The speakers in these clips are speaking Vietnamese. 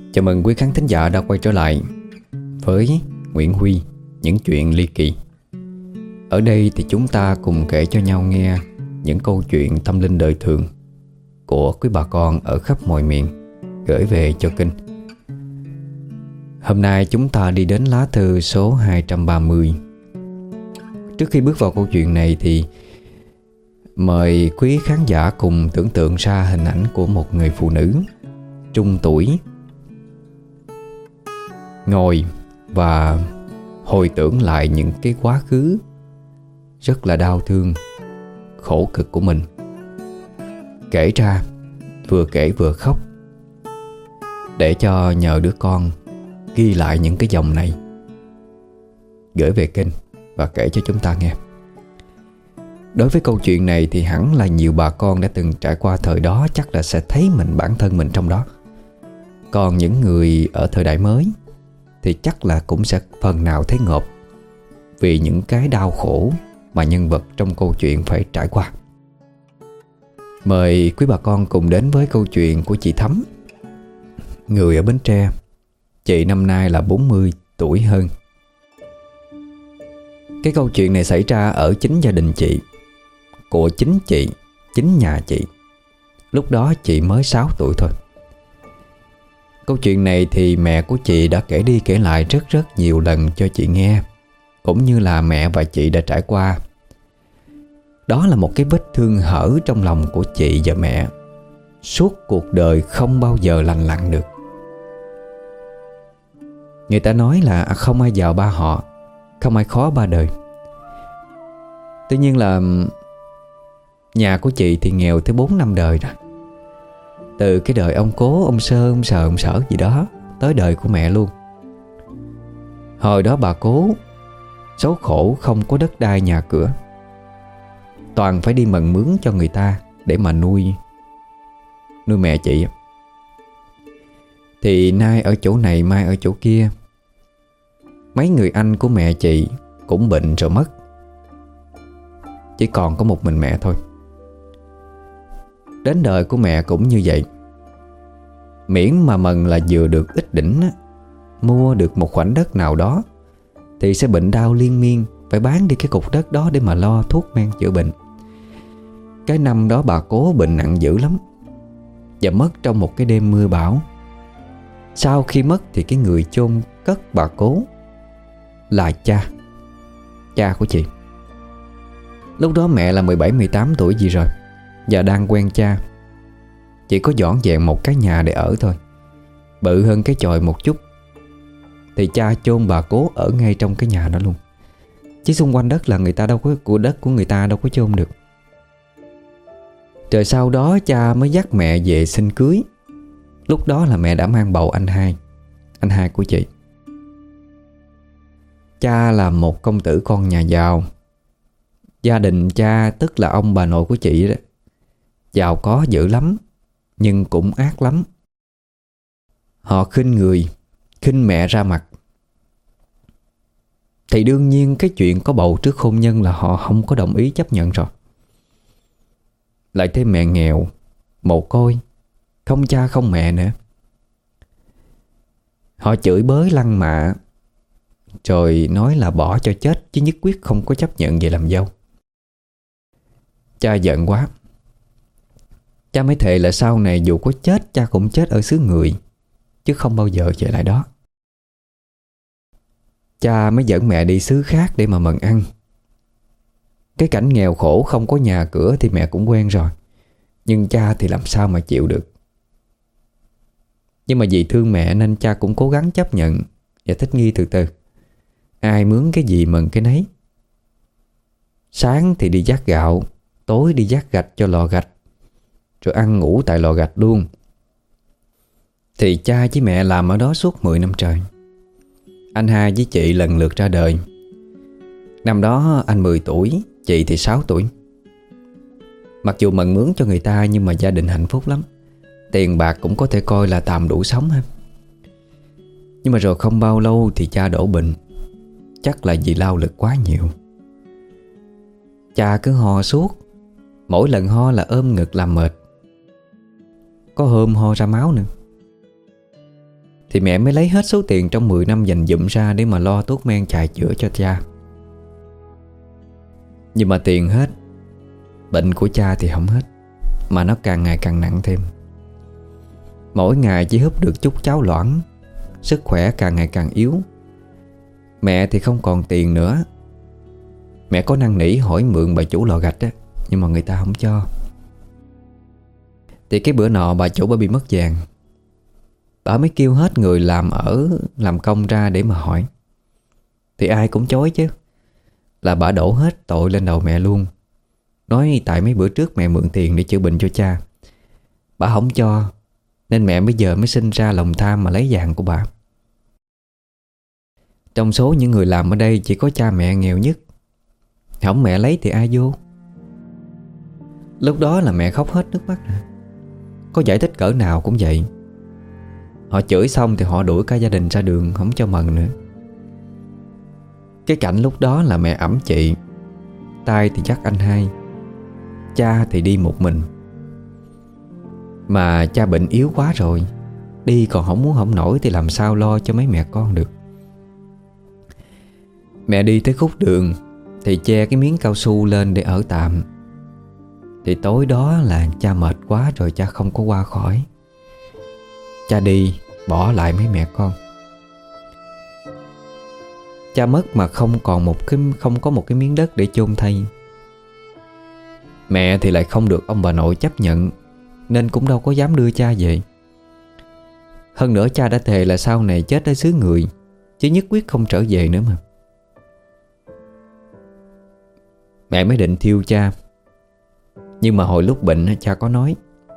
Chào mừng quý khán thính giả đã quay trở lại với Nguyễn Huy, những chuyện ly kỳ. Ở đây thì chúng ta cùng kể cho nhau nghe những câu chuyện tâm linh đời thường của quý bà con ở khắp mọi miền gửi về cho kênh. Hôm nay chúng ta đi đến lá thư số 230. Trước khi bước vào câu chuyện này thì mời quý khán giả cùng tưởng tượng ra hình ảnh của một người phụ nữ trung tuổi, ngồi và hồi tưởng lại những cái quá khứ rất là đau thương, khổ cực của mình. Kể ra, vừa kể vừa khóc, để cho nhờ đứa con ghi lại những cái dòng này, gửi về kênh và kể cho chúng ta nghe. Đối với câu chuyện này thì hẳn là nhiều bà con đã từng trải qua thời đó chắc là sẽ thấy bản thân mình trong đó. Còn những người ở thời đại mới thì chắc là cũng sẽ phần nào thấy ngợp vì những cái đau khổ mà nhân vật trong câu chuyện phải trải qua. Mời quý bà con cùng đến với câu chuyện của chị Thắm, người ở Bến Tre. Chị năm nay là 40 tuổi hơn. Cái câu chuyện này xảy ra ở chính gia đình chị, của chính chị, chính nhà chị. Lúc đó chị mới 6 tuổi thôi. Câu chuyện này thì mẹ của chị đã kể đi kể lại rất nhiều lần cho chị nghe, cũng như là mẹ và chị đã trải qua. Đó là một cái vết thương hở trong lòng của chị và mẹ, suốt cuộc đời không bao giờ lành lặn được. Người ta nói là không ai giàu ba họ, không ai khó ba đời. Tuy nhiên là nhà của chị thì nghèo tới 4 năm đời rồi. Từ cái đời ông cố, ông sơ, ông sờ, ông sở gì đó tới đời của mẹ luôn. Hồi đó bà cố số khổ không có đất đai nhà cửa, toàn phải đi mần mướn cho người ta để mà nuôi mẹ chị. Thì nay ở chỗ này mai ở chỗ kia. Mấy người anh của mẹ chị cũng bệnh rồi mất, chỉ còn có một mình mẹ thôi. Đến đời của mẹ cũng như vậy. Miễn mà mần là vừa được ít đỉnh á, mua được một khoảnh đất nào đó thì sẽ bệnh đau liên miên, phải bán đi cái cục đất đó để mà lo thuốc men chữa bệnh. Cái năm đó bà cố bệnh nặng dữ lắm và mất trong một cái đêm mưa bão. Sau khi mất thì cái người chôn cất bà cố là cha của chị. Lúc đó mẹ là 17-18 tuổi gì rồi, và đang quen cha. Chỉ có dọn dẹn một cái nhà để ở thôi, bự hơn cái chòi một chút. Thì cha chôn bà cố ở ngay trong cái nhà đó luôn, chứ xung quanh đất là người ta đâu có, của đất của người ta đâu có chôn được. Rồi sau đó cha mới dắt mẹ về xin cưới. Lúc đó là mẹ đã mang bầu anh hai của chị. Cha là một công tử con nhà giàu. Gia đình cha, tức là ông bà nội của chị đó, giàu có dữ lắm, nhưng cũng ác lắm. Họ khinh người, khinh mẹ ra mặt. Thì đương nhiên cái chuyện có bầu trước hôn nhân là họ không có đồng ý chấp nhận rồi. Lại thêm mẹ nghèo, mồ côi, không cha không mẹ nữa. Họ chửi bới lăng mạ, rồi nói là bỏ cho chết chứ nhất quyết không có chấp nhận về làm dâu. Cha giận quá. Cha mới thề là sau này dù có chết, cha cũng chết ở xứ người, chứ không bao giờ về lại đó. Cha mới dẫn mẹ đi xứ khác để mà mần ăn. Cái cảnh nghèo khổ không có nhà cửa thì mẹ cũng quen rồi, nhưng cha thì làm sao mà chịu được. Nhưng mà vì thương mẹ nên cha cũng cố gắng chấp nhận và thích nghi từ từ. Ai mướn cái gì mần cái nấy. Sáng thì đi vác gạo, tối đi vác gạch cho lò gạch, rồi ăn ngủ tại lò gạch luôn. Thì cha với mẹ làm ở đó suốt 10 năm trời. Anh hai với chị lần lượt ra đời. Năm đó anh 10 tuổi, chị thì 6 tuổi. Mặc dù mần mướn cho người ta nhưng mà gia đình hạnh phúc lắm. Tiền bạc cũng có thể coi là tạm đủ sống ha. Nhưng mà rồi không bao lâu thì cha đổ bệnh. Chắc là vì lao lực quá nhiều. Cha cứ ho suốt. Mỗi lần ho là ôm ngực làm mệt. Có hôm ho ra máu nữa. thì mẹ mới lấy hết số tiền trong 10 năm dành dụm ra để mà lo thuốc men chạy chữa cho cha. Nhưng mà tiền hết, bệnh của cha thì không hết, mà nó càng ngày càng nặng thêm. Mỗi ngày chỉ húp được chút cháo loãng, sức khỏe càng ngày càng yếu. Mẹ thì không còn tiền nữa. Mẹ có năn nỉ hỏi mượn bà chủ lò gạch á, nhưng mà người ta không cho. Thì cái bữa nọ bà chủ bà bị mất vàng. Bà mới kêu hết người làm công ra để mà hỏi. Thì ai cũng chối chứ. Là bà đổ hết tội lên đầu mẹ luôn. Nói tại mấy bữa trước mẹ mượn tiền để chữa bệnh cho cha, bà không cho, nên mẹ bây giờ mới sinh ra lòng tham mà lấy vàng của bà. Trong số những người làm ở đây chỉ có cha mẹ nghèo nhất. Không mẹ lấy thì ai vô. Lúc đó là mẹ khóc hết nước mắt. Có giải thích cỡ nào cũng vậy. Họ chửi xong thì họ đuổi cả gia đình ra đường, không cho mần nữa. Cái cảnh lúc đó là mẹ ẵm chị, tay thì dắt anh hai, cha thì đi một mình. Mà cha bệnh yếu quá rồi, đi còn không muốn không nổi thì làm sao lo cho mấy mẹ con được. Mẹ đi tới khúc đường thì che cái miếng cao su lên để ở tạm. Thì tối đó là cha mệt quá rồi, cha không có qua khỏi. Cha đi bỏ lại mấy mẹ con. Cha mất mà không có một cái miếng đất để chôn thay. Mẹ thì lại không được ông bà nội chấp nhận, nên cũng đâu có dám đưa cha về. Hơn nữa cha đã thề là sau này chết ở xứ người, chứ nhất quyết không trở về nữa mà. Mẹ mới định thiêu cha. Nhưng mà hồi lúc bệnh cha có nói,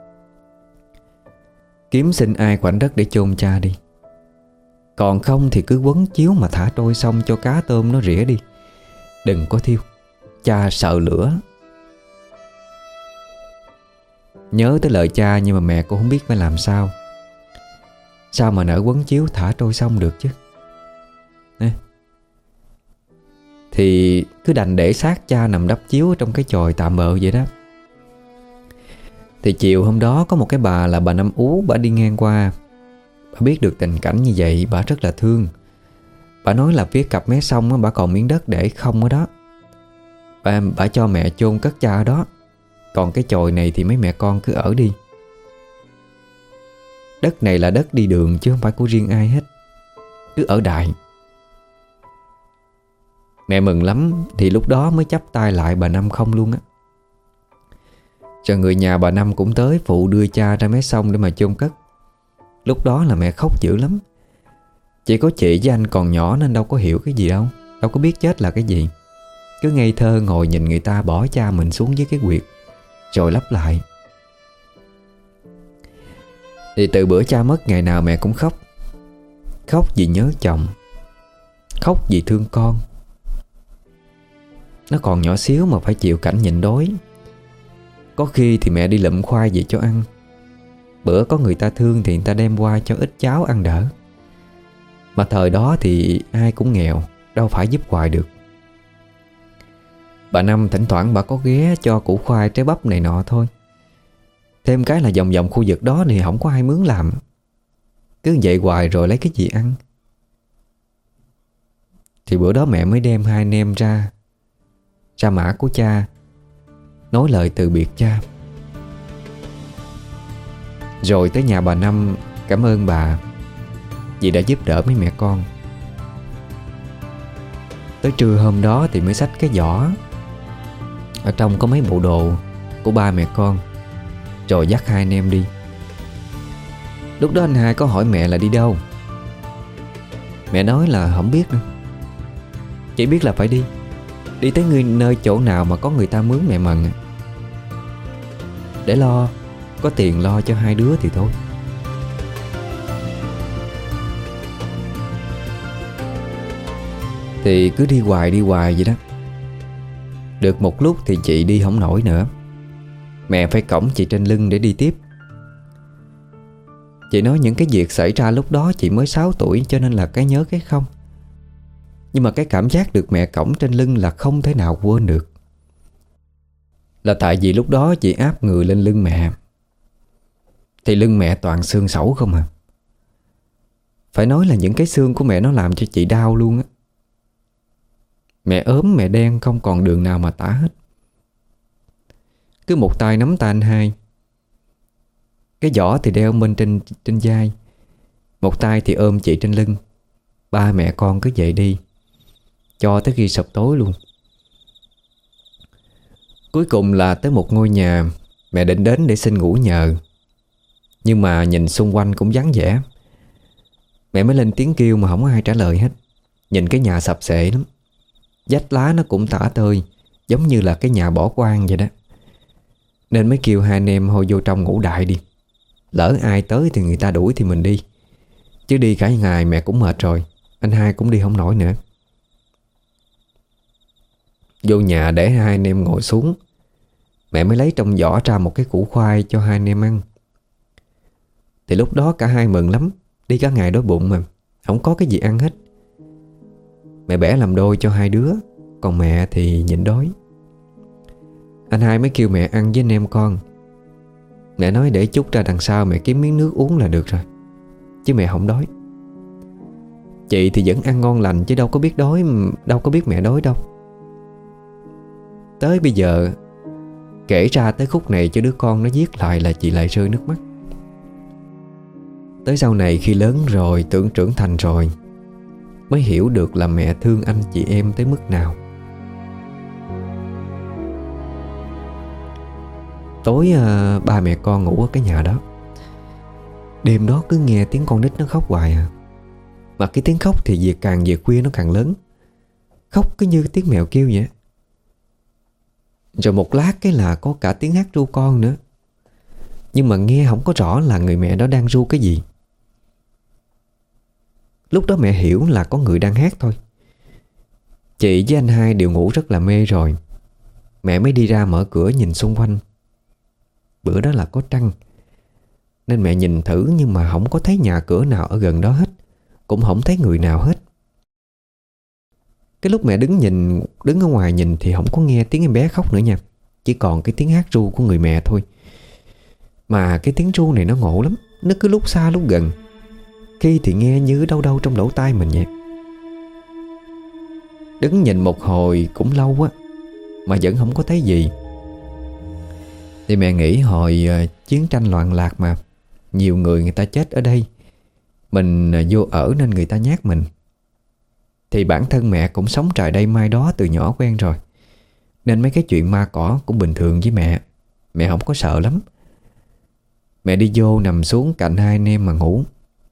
kiếm xin ai khoảnh đất để chôn cha đi, còn không thì cứ quấn chiếu mà thả trôi sông cho cá tôm nó rỉa đi. Đừng có thiêu, cha sợ lửa. Nhớ tới lời cha nhưng mà mẹ cũng không biết phải làm sao. Sao mà nỡ quấn chiếu thả trôi sông được chứ. Thì cứ đành để xác cha nằm đắp chiếu trong cái chòi tạm bợ vậy đó. Thì chiều hôm đó có một cái bà là bà Năm Ú, bà đi ngang qua. Bà biết được tình cảnh như vậy, bà rất là thương. Bà nói là phía cặp mé sông bà còn miếng đất để không ở đó. Bà cho mẹ chôn cất cha ở đó, còn cái chòi này thì mấy mẹ con cứ ở đi. Đất này là đất đi đường chứ không phải của riêng ai hết, cứ ở đại. Mẹ mừng lắm. Thì lúc đó mới chắp tay lại bà Năm không luôn á. Rồi người nhà bà Năm cũng tới phụ đưa cha ra mé sông để mà chôn cất. Lúc đó là mẹ khóc dữ lắm. Chỉ có chị với anh còn nhỏ nên đâu có hiểu cái gì đâu, đâu có biết chết là cái gì. Cứ ngây thơ ngồi nhìn người ta bỏ cha mình xuống dưới cái huyệt rồi lấp lại. Thì từ bữa cha mất ngày nào mẹ cũng khóc. Khóc vì nhớ chồng, khóc vì thương con. Nó còn nhỏ xíu mà phải chịu cảnh nhịn đói. Có khi thì mẹ đi lụm khoai về cho ăn. Bữa có người ta thương thì người ta đem qua cho ít cháo ăn đỡ. Mà thời đó thì ai cũng nghèo, đâu phải giúp hoài được. Bà Năm thỉnh thoảng bà có ghé cho củ khoai trái bắp này nọ thôi. Thêm cái là vòng vòng khu vực đó thì không có ai mướn làm. Cứ vậy hoài rồi lấy cái gì ăn. Thì bữa đó mẹ mới đem hai anh em ra mã của cha, nói lời từ biệt cha. Rồi tới nhà bà Năm cảm ơn bà vì đã giúp đỡ mấy mẹ con. Tới trưa hôm đó thì mới xách cái giỏ, ở trong có mấy bộ đồ của ba mẹ con, rồi dắt hai anh em đi. Lúc đó anh hai có hỏi mẹ là đi đâu. Mẹ nói là không biết nữa, chỉ biết là phải đi tới nơi chỗ nào mà có người ta mướn mẹ mần, để lo, có tiền lo cho hai đứa thì thôi. Thì cứ đi hoài vậy đó. Được một lúc thì chị đi không nổi nữa. Mẹ phải cõng chị trên lưng để đi tiếp. Chị nói những cái việc xảy ra lúc đó chị mới 6 tuổi cho nên là cái nhớ cái không. Nhưng mà cái cảm giác được mẹ cõng trên lưng là không thể nào quên được. Là tại vì lúc đó chị áp người lên lưng mẹ thì lưng mẹ toàn xương sẩu không à. Phải nói là những cái xương của mẹ nó làm cho chị đau luôn á. Mẹ ốm mẹ đen không còn đường nào mà tả hết. Cứ một tay nắm tay anh hai, cái giỏ thì đeo bên trên vai, một tay thì ôm chị trên lưng. Ba mẹ con cứ vậy đi cho tới khi sập tối luôn. Cuối cùng là tới một ngôi nhà mẹ định đến để xin ngủ nhờ, nhưng mà nhìn xung quanh cũng vắng vẻ. Mẹ mới lên tiếng kêu mà không có ai trả lời hết. Nhìn cái nhà sập xệ lắm, vách lá nó cũng tả tơi, giống như là cái nhà bỏ hoang vậy đó. Nên mới kêu hai anh em thôi vô trong ngủ đại đi. Lỡ ai tới thì người ta đuổi thì mình đi, chứ đi cả ngày mẹ cũng mệt rồi. Anh hai cũng đi không nổi nữa. Vô nhà để hai anh em ngồi xuống, mẹ mới lấy trong giỏ ra một cái củ khoai cho hai anh em ăn. Thì lúc đó cả hai mừng lắm. Đi cả ngày đói bụng mà không có cái gì ăn hết. Mẹ bẻ làm đôi cho hai đứa, còn mẹ thì nhịn đói. Anh hai mới kêu mẹ ăn với anh em con. Mẹ nói để chút ra đằng sau mẹ kiếm miếng nước uống là được rồi, chứ mẹ không đói. Chị thì vẫn ăn ngon lành chứ đâu có biết đói, đâu có biết mẹ đói đâu. Tới bây giờ kể ra tới khúc này cho đứa con nó viết lại là chị lại rơi nước mắt. Tới sau này khi lớn rồi, tưởng trưởng thành rồi, mới hiểu được là mẹ thương anh chị em tới mức nào. Tối ba mẹ con ngủ ở cái nhà đó. Đêm đó cứ nghe tiếng con nít nó khóc hoài à. Mà cái tiếng khóc thì càng về khuya nó càng lớn. Khóc cứ như tiếng mèo kêu vậy. Rồi một lát cái là có cả tiếng hát ru con nữa. Nhưng mà nghe không có rõ là người mẹ đó đang ru cái gì. Lúc đó mẹ hiểu là có người đang hát thôi. Chị với anh hai đều ngủ rất là mê rồi. Mẹ mới đi ra mở cửa nhìn xung quanh. Bữa đó là có trăng, nên mẹ nhìn thử nhưng mà không có thấy nhà cửa nào ở gần đó hết, cũng không thấy người nào hết. Cái lúc mẹ đứng ở ngoài nhìn thì không có nghe tiếng em bé khóc nữa nha. Chỉ còn cái tiếng hát ru của người mẹ thôi. Mà cái tiếng ru này nó ngộ lắm. Nó cứ lúc xa lúc gần, khi thì nghe như đâu đâu trong lỗ tai mình vậy. Đứng nhìn một hồi cũng lâu á mà vẫn không có thấy gì. Thì mẹ nghĩ hồi chiến tranh loạn lạc mà, nhiều người ta chết ở đây, mình vô ở nên người ta nhát mình. Thì bản thân mẹ cũng sống trời đây mai đó từ nhỏ quen rồi, nên mấy cái chuyện ma cỏ cũng bình thường với mẹ. Mẹ không có sợ lắm. Mẹ đi vô nằm xuống cạnh hai anh em mà ngủ.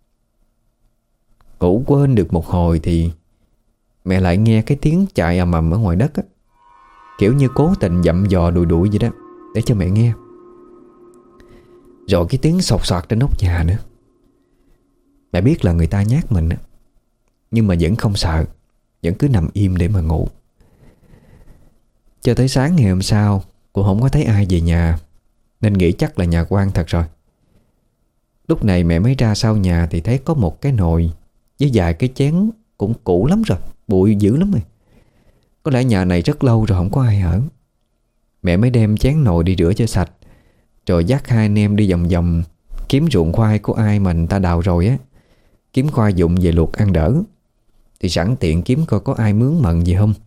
Ngủ quên được một hồi thì mẹ lại nghe cái tiếng chạy ầm ầm ở ngoài đất á. Kiểu như cố tình dặm dò đùi đuổi vậy đó, để cho mẹ nghe. Rồi cái tiếng sột soạt trên nóc nhà nữa. Mẹ biết là người ta nhát mình á, nhưng mà vẫn không sợ, vẫn cứ nằm im để mà ngủ. Cho tới sáng ngày hôm sau cũng không có thấy ai về nhà, nên nghĩ chắc là nhà quan thật rồi. Lúc này mẹ mới ra sau nhà thì thấy có một cái nồi với vài cái chén cũng cũ lắm rồi, bụi dữ lắm rồi. Có lẽ nhà này rất lâu rồi không có ai ở. Mẹ mới đem chén nồi đi rửa cho sạch, rồi dắt hai anh em đi vòng vòng kiếm ruộng khoai của ai mà người ta đào rồi á, kiếm khoai dụng về luộc ăn đỡ. Thì sẵn tiện kiếm coi có ai mướn mận gì không.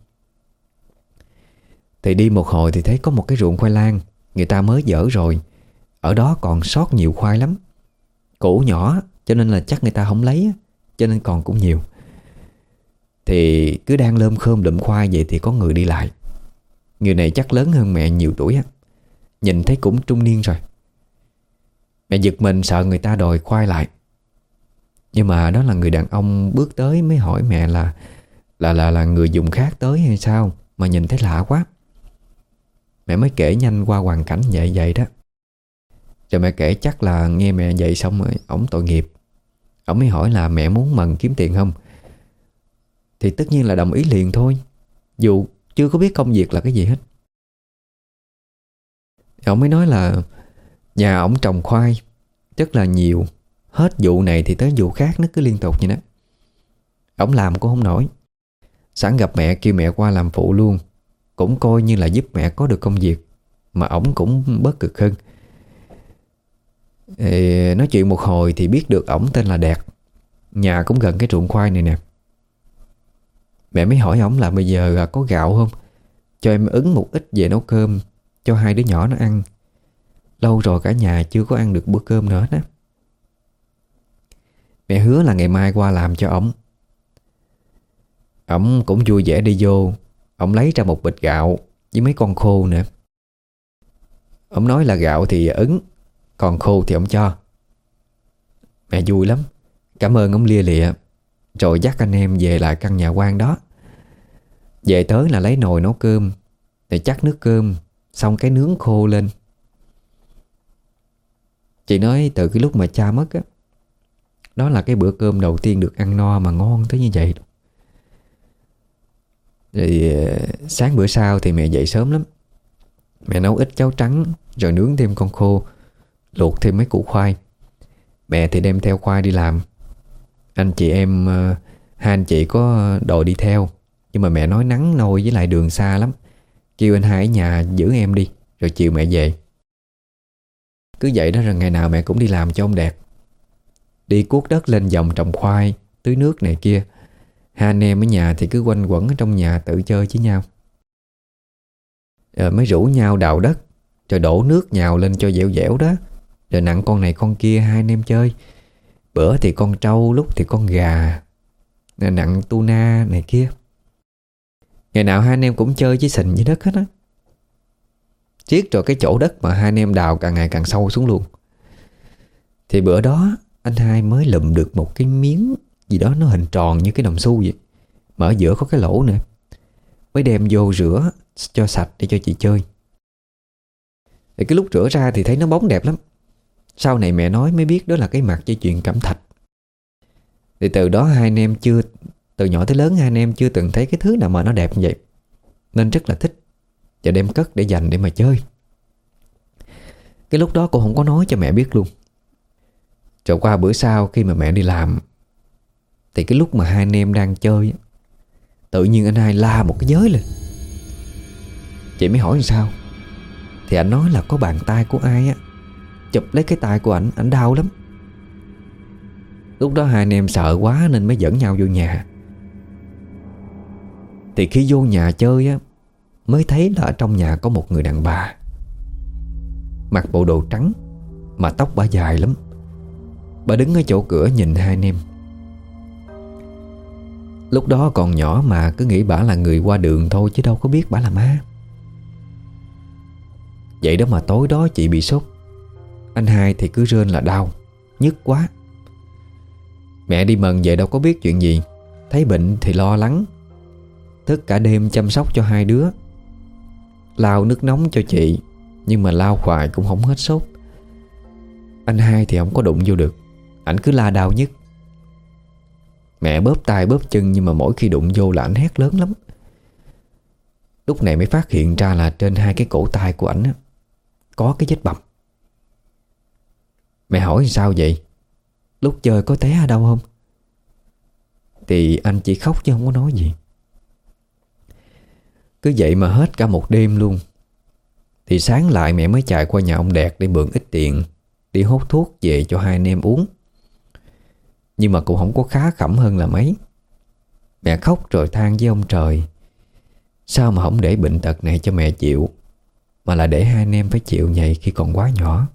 Thì đi một hồi thì thấy có một cái ruộng khoai lang người ta mới dỡ rồi. Ở đó còn sót nhiều khoai lắm, củ nhỏ cho nên là chắc người ta không lấy á, cho nên còn cũng nhiều. Thì cứ đang lơm khơm lụm khoai vậy thì có người đi lại. Người này chắc lớn hơn mẹ nhiều tuổi á, nhìn thấy cũng trung niên rồi. Mẹ giật mình sợ người ta đòi khoai lại. Nhưng mà đó là người đàn ông bước tới mới hỏi mẹ là người dùng khác tới hay sao mà nhìn thấy lạ quá. Mẹ mới kể nhanh qua hoàn cảnh vậy đó. Rồi mẹ kể chắc là nghe mẹ vậy xong rồi ổng tội nghiệp. Ổng mới hỏi là mẹ muốn mần kiếm tiền không. Thì tất nhiên là đồng ý liền thôi, dù chưa có biết công việc là cái gì hết. Ổng mới nói là nhà ổng trồng khoai rất là nhiều, hết vụ này thì tới vụ khác nó cứ liên tục vậy đó. Ổng làm cũng không nổi. Sẵn gặp mẹ kêu mẹ qua làm phụ luôn, cũng coi như là giúp mẹ có được công việc, mà ổng cũng bớt cực hơn. Nói chuyện một hồi thì biết được ổng tên là Đạt, Nhà cũng gần cái ruộng khoai này nè. Mẹ mới hỏi ổng là bây giờ có gạo không, cho em ứng một ít về nấu cơm cho hai đứa nhỏ nó ăn. Lâu rồi cả nhà chưa có ăn được bữa cơm nữa đó. Mẹ hứa là ngày mai qua làm cho ổng. Ổng cũng vui vẻ đi vô. Ổng lấy ra một bịch gạo với mấy con khô nữa. Ổng nói là gạo thì ứng, còn khô thì ổng cho. Mẹ vui lắm, cảm ơn ổng lia lịa. Rồi dắt anh em về lại căn nhà quan đó. Về tới là lấy nồi nấu cơm, rồi chắc nước cơm, xong cái nướng khô lên. Chị nói từ cái lúc mà cha mất á, đó là cái bữa cơm đầu tiên được ăn no mà ngon tới như vậy. Rồi sáng bữa sau thì mẹ dậy sớm lắm. Mẹ nấu ít cháo trắng, rồi nướng thêm con khô, luộc thêm mấy củ khoai. Mẹ thì đem theo khoai đi làm. Anh chị em, hai anh chị có đội đi theo, nhưng mà mẹ nói nắng nôi với lại đường xa lắm, kêu anh hai ở nhà giữ em đi, rồi chiều mẹ về. Cứ vậy đó, rồi ngày nào mẹ cũng đi làm cho ông Đạt. Đi cuốc đất lên vòng trồng khoai, tưới nước này kia. Hai anh em ở nhà thì cứ quanh quẩn ở trong nhà tự chơi với nhau. Rồi mới rủ nhau đào đất, rồi đổ nước nhào lên cho dẻo dẻo đó. Rồi nặng con này con kia hai anh em chơi. Bữa thì con trâu, lúc thì con gà, nặng tuna này kia. Ngày nào hai anh em cũng chơi với sình với đất hết á. Chiết rồi cái chỗ đất mà hai anh em đào càng ngày càng sâu xuống luôn. Thì bữa đó anh hai mới lụm được một cái miếng gì đó nó hình tròn như cái đồng xu vậy, mà ở giữa có cái lỗ nữa. Mới đem vô rửa cho sạch để cho chị chơi. Thì cái lúc rửa ra thì thấy nó bóng đẹp lắm. Sau này mẹ nói mới biết đó là cái mặt dây chuyền cẩm thạch. Thì từ đó hai anh em từ nhỏ tới lớn hai anh em chưa từng thấy cái thứ nào mà nó đẹp như vậy, nên rất là thích và đem cất để dành để mà chơi. Cái lúc đó cô không có nói cho mẹ biết luôn. Rồi qua bữa sau khi mà mẹ đi làm, thì cái lúc mà hai anh em đang chơi, tự nhiên anh hai la một cái giới lên. Chị mới hỏi làm sao. Thì anh nói là có bàn tay của ai á chụp lấy cái tay của ảnh đau lắm. Lúc đó hai anh em sợ quá nên mới dẫn nhau vô nhà. Thì khi vô nhà chơi á, mới thấy là ở trong nhà có một người đàn bà, mặc bộ đồ trắng mà tóc bả dài lắm. Bà đứng ở chỗ cửa nhìn hai anh em. Lúc đó còn nhỏ mà cứ nghĩ bả là người qua đường thôi, chứ đâu có biết bả là ma. Vậy đó mà tối đó chị bị sốt. Anh hai thì cứ rên là đau, nhức quá. Mẹ đi mần về đâu có biết chuyện gì. Thấy bệnh thì lo lắng, thức cả đêm chăm sóc cho hai đứa. Lau nước nóng cho chị, nhưng mà lau hoài cũng không hết sốt. Anh hai thì không có đụng vô được, ảnh cứ la đau nhức. Mẹ bóp tay bóp chân, nhưng mà mỗi khi đụng vô là ảnh hét lớn lắm. Lúc này mới phát hiện ra là trên hai cái cổ tay của ảnh á, có cái vết bầm. Mẹ hỏi sao vậy? Lúc chơi có té ở đâu không? Thì anh chỉ khóc chứ không có nói gì. Cứ vậy mà hết cả một đêm luôn. Thì sáng lại mẹ mới chạy qua nhà ông Đạt để mượn ít tiền, đi hốt thuốc về cho hai anh em uống. Nhưng mà cũng không có khá khẩm hơn là mấy. Mẹ khóc rồi than với ông trời, sao mà không để bệnh tật này cho mẹ chịu, mà là để hai anh em phải chịu vậy khi còn quá nhỏ.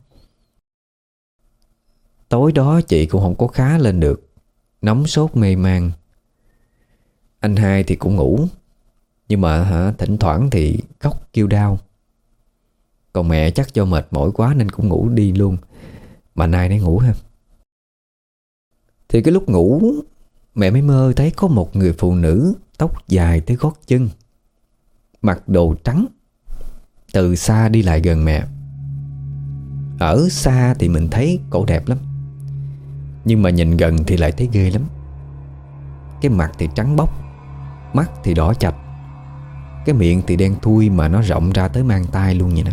Tối đó chị cũng không có khá lên được, nóng sốt mê man. Anh hai thì cũng ngủ, nhưng mà thỉnh thoảng thì khóc kêu đau. Còn mẹ chắc do mệt mỏi quá nên cũng ngủ đi luôn, mà nay nấy ngủ ha. Thì cái lúc ngủ, mẹ mới mơ thấy có một người phụ nữ tóc dài tới gót chân, mặc đồ trắng, từ xa đi lại gần mẹ. Ở xa thì mình thấy cổ đẹp lắm, nhưng mà nhìn gần thì lại thấy ghê lắm. Cái mặt thì trắng bóc, mắt thì đỏ chạch, cái miệng thì đen thui mà nó rộng ra tới mang tai luôn vậy nè.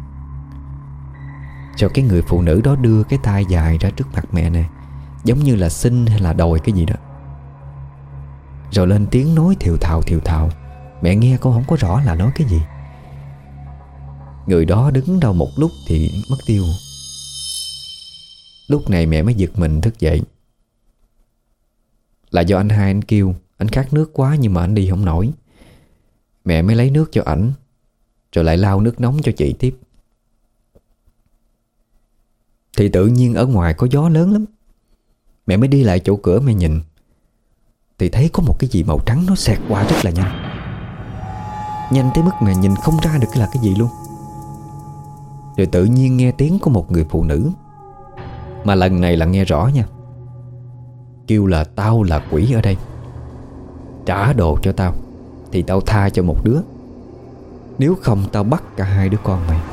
Rồi cái người phụ nữ đó đưa cái tay dài ra trước mặt mẹ nè, giống như là xin hay là đòi cái gì đó. Rồi lên tiếng nói thều thào. Mẹ nghe cô không có rõ là nói cái gì. Người đó đứng đâu một lúc thì mất tiêu. Lúc này mẹ mới giật mình thức dậy. là do anh hai anh kêu anh khát nước quá nhưng mà anh đi không nổi. Mẹ mới lấy nước cho ảnh, rồi lại lau nước nóng cho chị tiếp. Thì tự nhiên ở ngoài có gió lớn lắm. Mẹ mới đi lại chỗ cửa mẹ nhìn, thì thấy có một cái gì màu trắng nó xẹt qua rất là nhanh. Nhanh tới mức mẹ nhìn không ra được là cái gì luôn. Rồi tự nhiên nghe tiếng của một người phụ nữ, mà lần này là nghe rõ nha, kêu là tao là quỷ ở đây, trả đồ cho tao thì tao tha cho một đứa, nếu không tao bắt cả hai đứa con mày.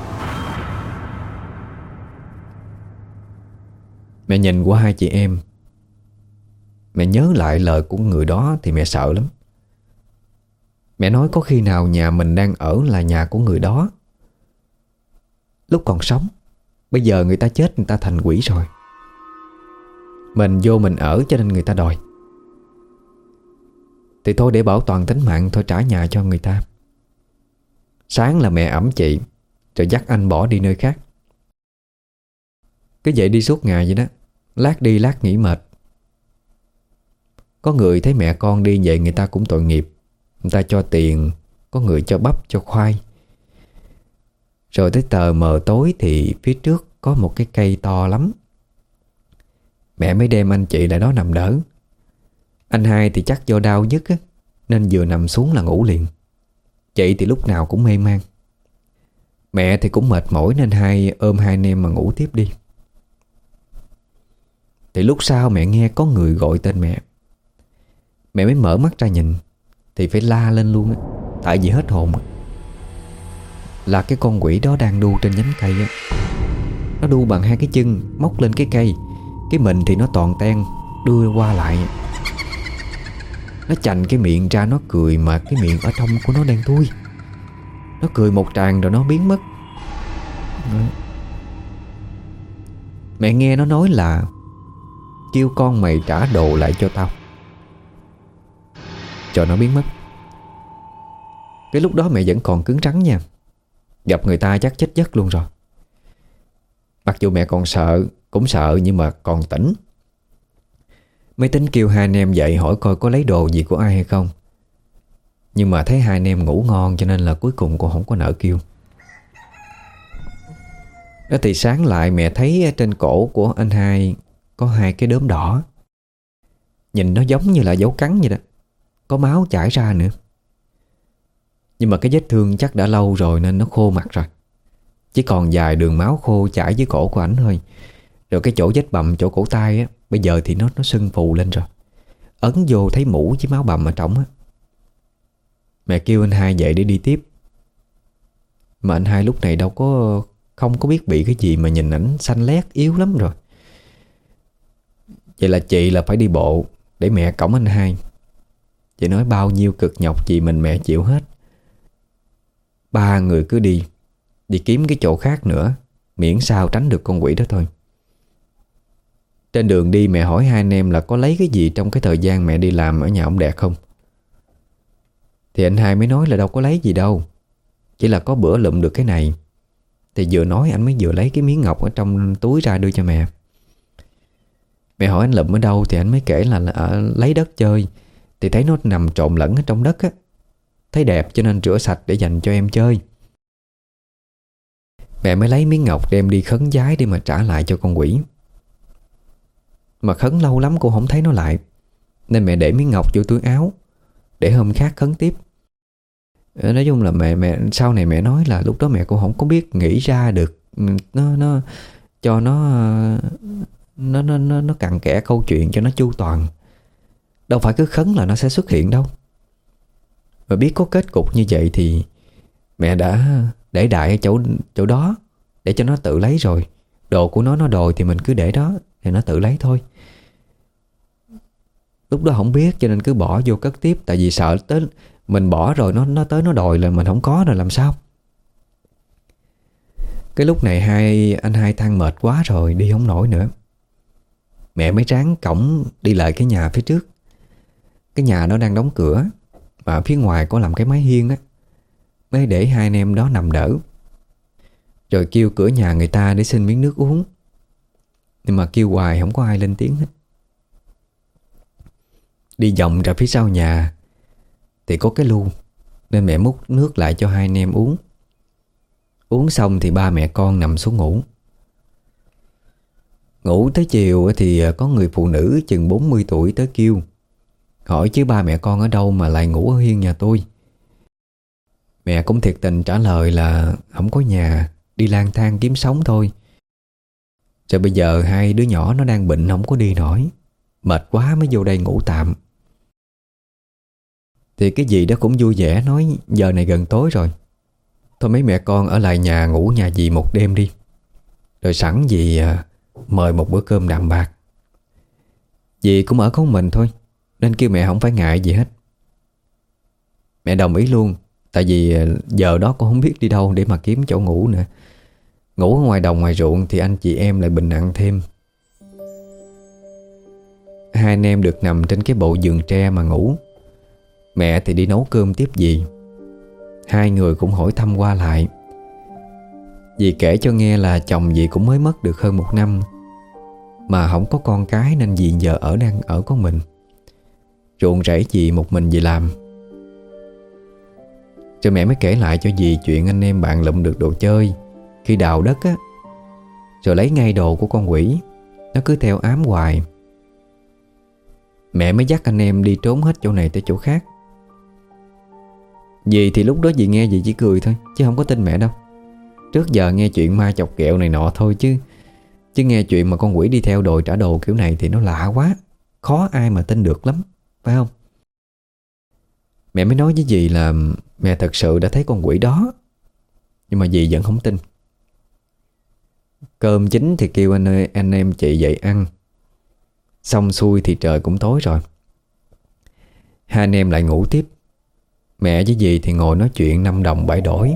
Mẹ nhìn qua hai chị em, mẹ nhớ lại lời của người đó thì mẹ sợ lắm. Mẹ nói có khi nào nhà mình đang ở là nhà của người đó lúc còn sống, bây giờ người ta chết người ta thành quỷ rồi, mình vô mình ở cho nên người ta đòi. Thì thôi để bảo toàn tính mạng thôi trả nhà cho người ta. Sáng là mẹ ẵm chị, rồi dắt anh bỏ đi nơi khác. Cứ vậy đi suốt ngày vậy đó, lát đi lát nghỉ mệt. Có người thấy mẹ con đi vậy người ta cũng tội nghiệp, người ta cho tiền, có người cho bắp cho khoai. Rồi tới tờ mờ tối thì phía trước có một cái cây to lắm. Mẹ mới đem anh chị lại đó nằm đỡ. Anh hai thì chắc do đau nhức á, nên vừa nằm xuống là ngủ liền. Chị thì lúc nào cũng mê man. Mẹ thì cũng mệt mỏi nên ôm hai anh em mà ngủ tiếp đi. Thì lúc sau mẹ nghe có người gọi tên mẹ. Mẹ mới mở mắt ra nhìn, thì phải la lên luôn á, tại vì hết hồn á. Là cái con quỷ đó đang đu trên nhánh cây á. Nó đu bằng hai cái chân móc lên cái cây, cái mình thì nó toàn ten đưa qua lại. Nó chành cái miệng ra nó cười, mà cái miệng ở trong của nó đen thui. Nó cười một tràng rồi nó biến mất. Mẹ nghe nó nói là kêu con mày trả đồ lại cho tao, cho nó biến mất. Cái lúc đó mẹ vẫn còn cứng rắn nha, gặp người ta chắc chết giấc luôn rồi. Mặc dù mẹ còn sợ, cũng sợ nhưng mà còn tỉnh. Mới tính kêu hai anh em dậy hỏi coi có lấy đồ gì của ai hay không. Nhưng mà thấy hai anh em ngủ ngon cho nên là cuối cùng cô không có nỡ kêu. Đó thì sáng lại mẹ thấy trên cổ của anh hai có hai cái đốm đỏ. Nhìn nó giống như là dấu cắn vậy đó, có máu chảy ra nữa. Nhưng mà cái vết thương chắc đã lâu rồi nên nó khô mặt rồi, chỉ còn vài đường máu khô chảy dưới cổ của ảnh thôi. Rồi cái chỗ vết bầm chỗ cổ tay á, bây giờ thì nó sưng phù lên rồi, ấn vô thấy mũ với máu bầm ở trỏng á. Mẹ kêu anh hai dậy để đi tiếp. Mà anh hai lúc này không có biết bị cái gì mà nhìn ảnh xanh lét yếu lắm rồi. Vậy là chị là phải đi bộ để mẹ cõng anh hai. Chị nói bao nhiêu cực nhọc chị mình mẹ chịu hết. Ba người cứ đi kiếm cái chỗ khác nữa, miễn sao tránh được con quỷ đó thôi. Trên đường đi mẹ hỏi hai anh em là có lấy cái gì trong cái thời gian mẹ đi làm ở nhà ông Đạt không. Thì anh hai mới nói là đâu có lấy gì đâu, chỉ là có bữa lụm được cái này. Thì vừa nói anh mới vừa lấy cái miếng ngọc ở trong túi ra đưa cho mẹ. Mẹ hỏi anh lụm ở đâu thì anh mới kể là lấy đất chơi. Thì thấy nó nằm trộn lẫn ở trong đất á, thấy đẹp cho nên rửa sạch để dành cho em chơi. Mẹ mới lấy miếng ngọc đem đi khấn vái để mà trả lại cho con quỷ. Mà khấn lâu lắm cô không thấy nó lại, nên mẹ để miếng ngọc vô túi áo để hôm khác khấn tiếp. Nói chung là mẹ sau này mẹ nói là lúc đó mẹ cũng không có biết nghĩ ra được nó cho nó cặn kẽ câu chuyện cho nó chu toàn. Đâu phải cứ khấn là nó sẽ xuất hiện đâu. Mà biết có kết cục như vậy thì mẹ đã để đại ở chỗ đó để cho nó tự lấy rồi. Đồ của nó đòi thì mình cứ để đó thì nó tự lấy thôi. Lúc đó không biết cho nên cứ bỏ vô cất tiếp. Tại vì sợ tới mình bỏ rồi nó tới nó đòi là mình không có rồi làm sao. Cái lúc này anh hai than mệt quá rồi, đi không nổi nữa. Mẹ mới ráng cõng đi lại cái nhà phía trước. Cái nhà nó đang đóng cửa, mà phía ngoài có làm cái mái hiên á. Mới để hai anh em đó nằm đỡ. Rồi kêu cửa nhà người ta để xin miếng nước uống. Nhưng mà kêu hoài không có ai lên tiếng hết. Đi vòng ra phía sau nhà thì có cái lu, nên mẹ múc nước lại cho hai anh em uống. Uống xong thì ba mẹ con nằm xuống ngủ. Ngủ tới chiều thì có người phụ nữ chừng 40 tuổi tới kêu, hỏi chứ ba mẹ con ở đâu mà lại ngủ ở hiên nhà tôi. Mẹ cũng thiệt tình trả lời là không có nhà, đi lang thang kiếm sống thôi. Rồi bây giờ hai đứa nhỏ nó đang bệnh không có đi nổi, mệt quá mới vô đây ngủ tạm. Thì cái gì đó cũng vui vẻ nói giờ này gần tối rồi, thôi mấy mẹ con ở lại nhà ngủ nhà dì một đêm đi, rồi sẵn dì mời một bữa cơm đạm bạc. Dì cũng ở có mình thôi, nên kêu mẹ không phải ngại gì hết. Mẹ đồng ý luôn, tại vì giờ đó cũng không biết đi đâu để mà kiếm chỗ ngủ nữa. Ngủ ở ngoài đồng ngoài ruộng thì anh chị em lại bệnh nặng thêm. Hai anh em được nằm trên cái bộ giường tre mà ngủ. Mẹ thì đi nấu cơm tiếp dì. Hai người cũng hỏi thăm qua lại. Dì kể cho nghe là chồng dì cũng mới mất được hơn 1 năm, mà không có con cái nên dì giờ đang ở có mình. Ruộng rẫy dì một mình dì làm. Rồi mẹ mới kể lại cho dì chuyện anh em bạn lụm được đồ chơi khi đào đất á, rồi lấy ngay đồ của con quỷ. Nó cứ theo ám hoài. Mẹ mới dắt anh em đi trốn hết chỗ này tới chỗ khác. Dì thì lúc đó dì nghe dì chỉ cười thôi, chứ không có tin mẹ đâu. Trước giờ nghe chuyện ma chọc ghẹo này nọ thôi, chứ nghe chuyện mà con quỷ đi theo đòi trả đồ kiểu này thì nó lạ quá, khó ai mà tin được lắm, phải không? Mẹ mới nói với dì là mẹ thật sự đã thấy con quỷ đó, nhưng mà dì vẫn không tin. Cơm chín thì kêu anh em chị dậy ăn. Xong xuôi thì trời cũng tối rồi. Hai anh em lại ngủ tiếp. Mẹ với dì thì ngồi nói chuyện 5 đồng 7 đổi.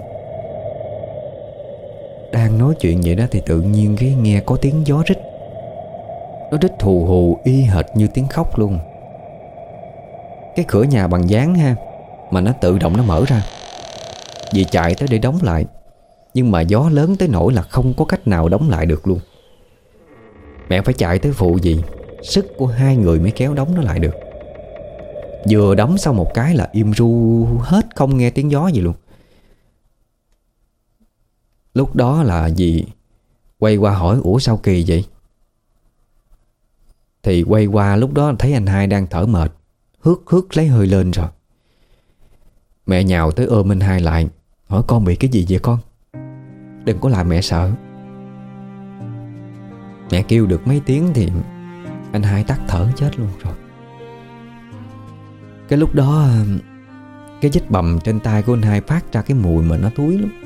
Đang nói chuyện vậy đó thì tự nhiên cái nghe có tiếng gió rít. Nó rít hù hù y hệt như tiếng khóc luôn. Cái cửa nhà bằng dán ha, mà nó tự động nó mở ra. Dì chạy tới để đóng lại, nhưng mà gió lớn tới nỗi là không có cách nào đóng lại được luôn. Mẹ phải chạy tới phụ dì. Sức của hai người mới kéo đóng nó lại được. Vừa đóng xong một cái là im ru hết, không nghe tiếng gió gì luôn. Lúc đó là dì quay qua hỏi ủa sao kỳ vậy? Thì quay qua lúc đó thấy anh hai đang thở mệt, hước hước lấy hơi lên rồi. Mẹ nhào tới ôm anh hai lại, hỏi con bị cái gì vậy con? Đừng có làm mẹ sợ. Mẹ kêu được mấy tiếng thì anh hai tắt thở chết luôn rồi. Cái lúc đó cái vết bầm trên tay của anh hai phát ra cái mùi mà nó thúi lắm.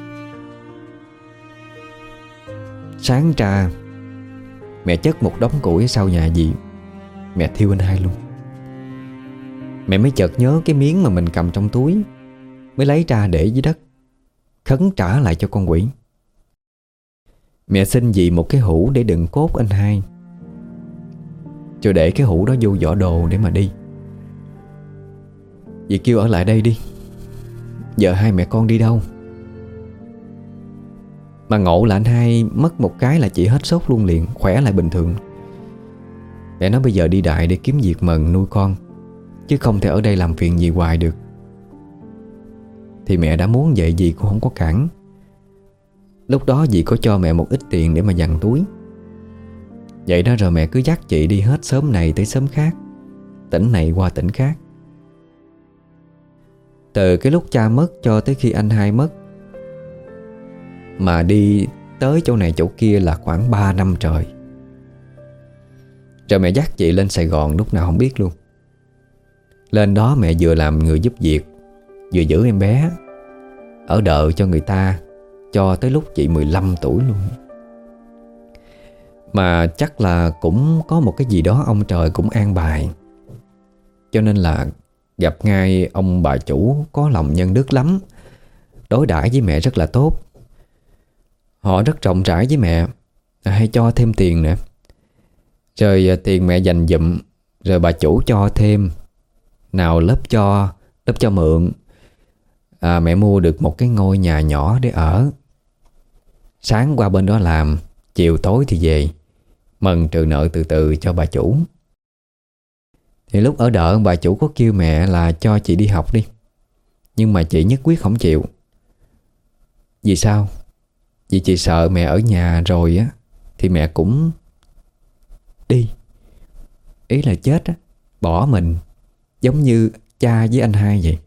Sáng ra mẹ chất một đống củi ở sau nhà dì, mẹ thiêu anh hai luôn. Mẹ mới chợt nhớ cái miếng mà mình cầm trong túi, mới lấy ra để dưới đất, khấn trả lại cho con quỷ. Mẹ xin dì một cái hũ để đựng cốt anh hai, rồi để cái hũ đó vô giỏ đồ để mà đi. Dì kêu ở lại đây đi, giờ hai mẹ con đi đâu? Mà ngộ là anh hai mất một cái là chị hết sốt luôn liền, khỏe lại bình thường. Mẹ nói bây giờ đi đại để kiếm việc mần nuôi con, chứ không thể ở đây làm phiền gì hoài được. Thì mẹ đã muốn vậy dì cũng không có cản. Lúc đó dì có cho mẹ một ít tiền để mà dằn túi. Vậy đó rồi mẹ cứ dắt chị đi hết xóm này tới xóm khác, tỉnh này qua tỉnh khác. Từ cái lúc cha mất cho tới khi anh hai mất, mà đi tới chỗ này chỗ kia là khoảng 3 năm trời. Rồi mẹ dắt chị lên Sài Gòn lúc nào không biết luôn. Lên đó mẹ vừa làm người giúp việc, vừa giữ em bé, ở đợ cho người ta, cho tới lúc chị 15 tuổi luôn. Mà chắc là cũng có một cái gì đó ông trời cũng an bài, cho nên là gặp ngay ông bà chủ có lòng nhân đức lắm, đối đãi với mẹ rất là tốt. Họ rất rộng rãi với mẹ, hay cho thêm tiền nữa. Rồi tiền mẹ dành dụm, rồi bà chủ cho thêm. Nào lớp cho mượn. Mẹ mua được một cái ngôi nhà nhỏ để ở. Sáng qua bên đó làm, chiều tối thì về, mần trừ nợ từ từ cho bà chủ. Thì lúc ở đợ bà chủ có kêu mẹ là cho chị đi học đi, nhưng mà chị nhất quyết không chịu. Vì sao? Vì chị sợ mẹ ở nhà rồi á thì mẹ cũng đi. Ý là chết á, bỏ mình, giống như cha với anh hai vậy.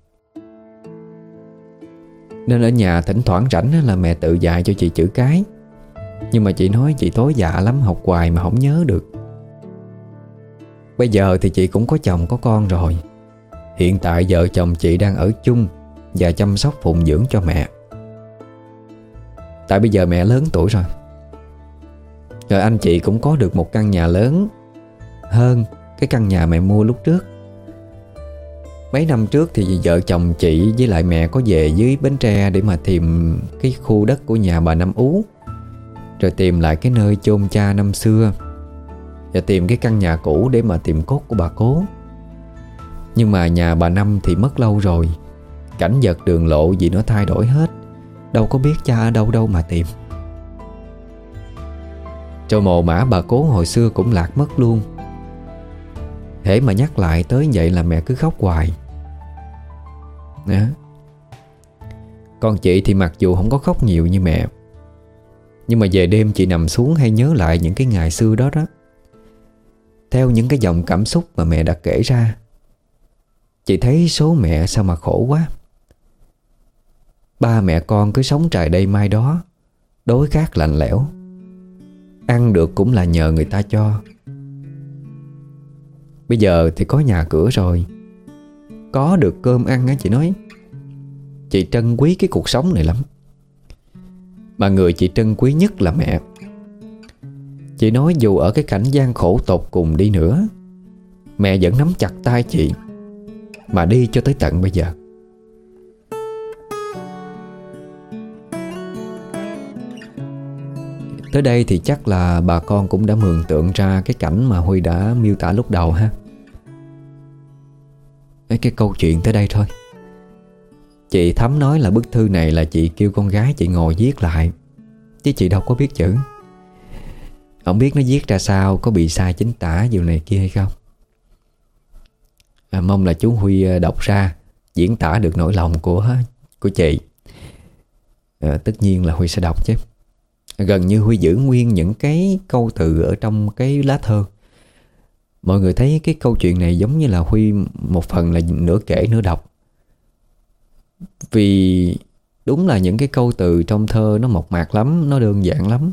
Nên ở nhà thỉnh thoảng rảnh á là mẹ tự dạy cho chị chữ cái. Nhưng mà chị nói chị tối dạ lắm, học hoài mà không nhớ được. Bây giờ thì chị cũng có chồng có con rồi. Hiện tại vợ chồng chị đang ở chung và chăm sóc phụng dưỡng cho mẹ. Tại bây giờ mẹ lớn tuổi rồi. Rồi anh chị cũng có được một căn nhà lớn hơn cái căn nhà mẹ mua lúc trước. Mấy năm trước thì vợ chồng chị với lại mẹ có về dưới Bến Tre để mà tìm cái khu đất của nhà bà Năm Ú, rồi tìm lại cái nơi chôn cha năm xưa, và tìm cái căn nhà cũ để mà tìm cốt của bà Cố. Nhưng mà nhà bà Năm thì mất lâu rồi. Cảnh vật đường lộ gì nó thay đổi hết, đâu có biết cha ở đâu đâu mà tìm. Rồi mồ mả bà Cố hồi xưa cũng lạc mất luôn. Hễ mà nhắc lại tới vậy là mẹ cứ khóc hoài. Đó. Còn chị thì mặc dù không có khóc nhiều như mẹ, nhưng mà về đêm chị nằm xuống hay nhớ lại những cái ngày xưa đó đó. Theo những cái dòng cảm xúc mà mẹ đã kể ra, chị thấy số mẹ sao mà khổ quá. Ba mẹ con cứ sống trời đây mai đó, đối khác lạnh lẽo. Ăn được cũng là nhờ người ta cho. Bây giờ thì có nhà cửa rồi, có được cơm ăn á, chị nói chị trân quý cái cuộc sống này lắm. Mà người chị trân quý nhất là mẹ. Chị nói dù ở cái cảnh gian khổ tột cùng đi nữa, mẹ vẫn nắm chặt tay chị mà đi cho tới tận bây giờ. Tới đây thì chắc là bà con cũng đã mường tượng ra cái cảnh mà Huy đã miêu tả lúc đầu ha. Cái câu chuyện tới đây thôi. Chị Thắm nói là bức thư này là chị kêu con gái chị ngồi viết lại, chứ chị đâu có biết chữ. Không biết nó viết ra sao, có bị sai chính tả điều này kia hay không. Mong là chú Huy đọc ra, diễn tả được nỗi lòng của chị. Tất nhiên là Huy sẽ đọc chứ. Gần như Huy giữ nguyên những cái câu từ ở trong cái lá thơ. Mọi người thấy cái câu chuyện này giống như là Huy một phần là nửa kể nửa đọc. Vì đúng là những cái câu từ trong thơ nó mộc mạc lắm, nó đơn giản lắm.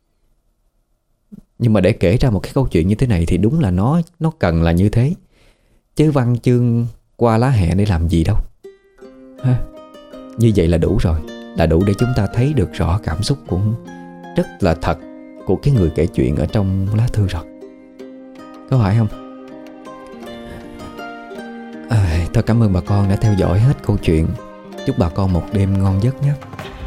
Nhưng mà để kể ra một cái câu chuyện như thế này thì đúng là nó cần là như thế. Chứ văn chương qua lá hẹ để làm gì đâu ha. Như vậy là đủ rồi, là đủ để chúng ta thấy được rõ cảm xúc của rất là thật của cái người kể chuyện ở trong lá thư rồi. Có phải không? Thôi cảm ơn bà con đã theo dõi hết câu chuyện. Chúc bà con một đêm ngon giấc nhé.